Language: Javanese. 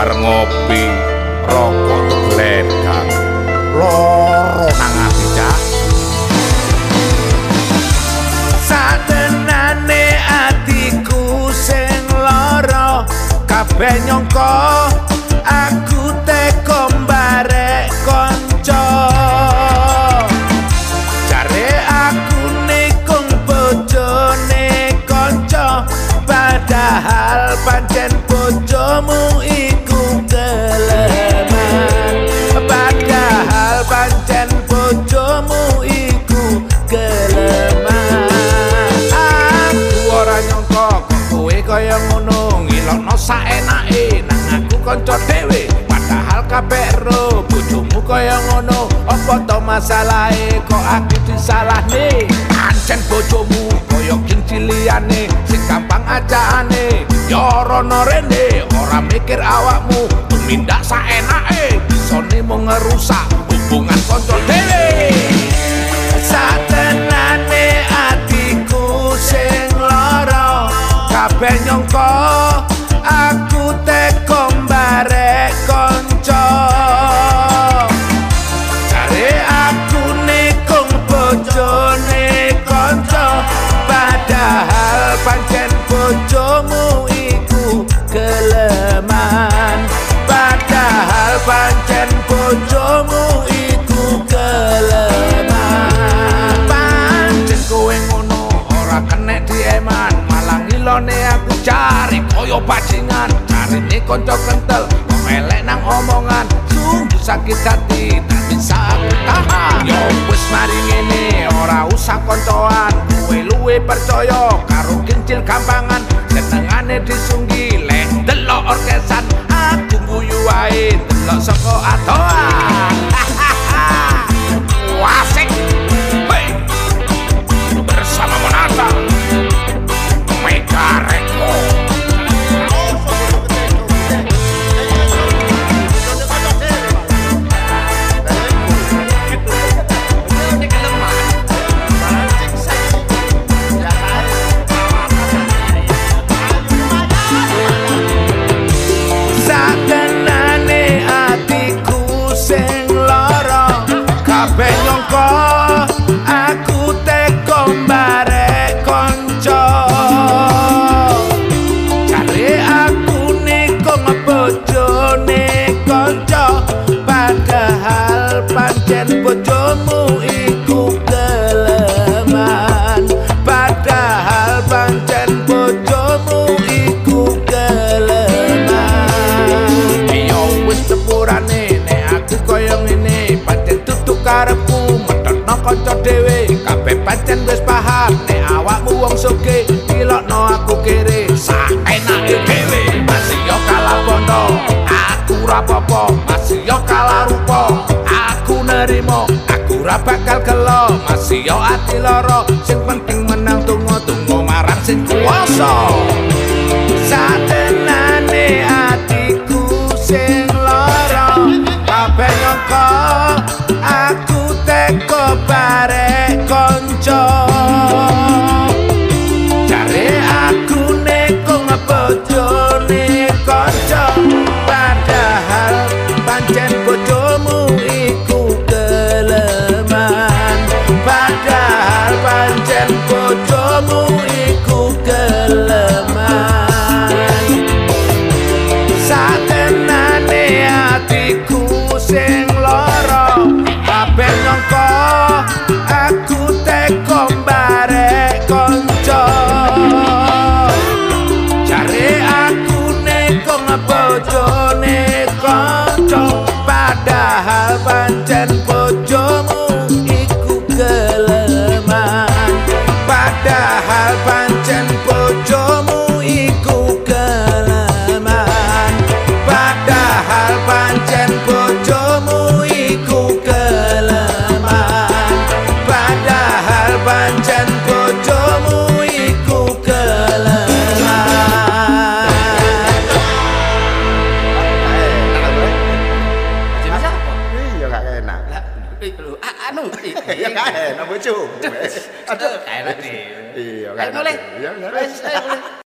bareng ngopi rokok tegledang loro nang ati cak satenane atiku sing lara kabeh nyangka aku teko mbarek kanca jare aku nikung bojone kanca padahal pancen bojomu iku keleman padahal pancen bojomu iku keleman aku ora nyangka kok kowe kaya ngono ngilokno saenake nang aku kanca dhewe padahal kabeh ro bojomu kaya ngono apa to masalahe kok aku disalahne pancen bojomu kaya kincil liyane sing gampang ajaane ya rono rene ora mikir awakmu tumindak saenake bisane mung ngerusak hubungan kanca dhewe satenane atiku sing lara kabeh nyangka aku teko mbarek kanca jare aku nikung bojone kanca padahal pancen bojomu iku keleman padahal pancen bojomu iku keleman pancen kowe ngono ora kenek dieman malah ngilone aku cari koyo bajingan carine kanca kentel kok elek nang omongan sungguh sakit hati tak bisa aku tahan yo wis mari ngene ora usah koncoan kowe luwe percaya karo kincil gampangan senengane disunggi lek delok orkesan aku guyu wae delok saka atoan wasik hey bersama Monata Mega Record satenane atiku sing lara kabeh nyangka aku teko mbarek kanca jare aku nikung bojone kanca padahal pancen bojomu iku keleman padahal pancen bojomu iku keleman yo wis sepurane nek aku kaya ngene pancen tutuk karepku metokno kanca dhewe kabeh pancen wis paham nek awakmu wong sugih ilokno aku kere saenake dhewe masih yo kalah bondo aku ora apa-apa masih yo kalah rupa aku nerimo aku ora bakal gelo masih yo ati lara sing penting menang tunggu-tunggu marang sing kuwasa satenane atiku sing lara kabeh nyangka aku teko barek kanca jare aku nekung bojone kanca padahal pancen bojomu iku keleman padahal pancen bojomu iku keleman satenane atiku sing lara kabeh nyangka aku teko mbarek kanca jare aku nekung bojone kanca padahal pancen bojomu iku keleman padahal pancen bojomu iku keleman padahal pancen bojomu iku keleman padahal pancen bojomu iku keleman iya gak enak anu ya gak enak bojo aduh kayak iya gak enak iya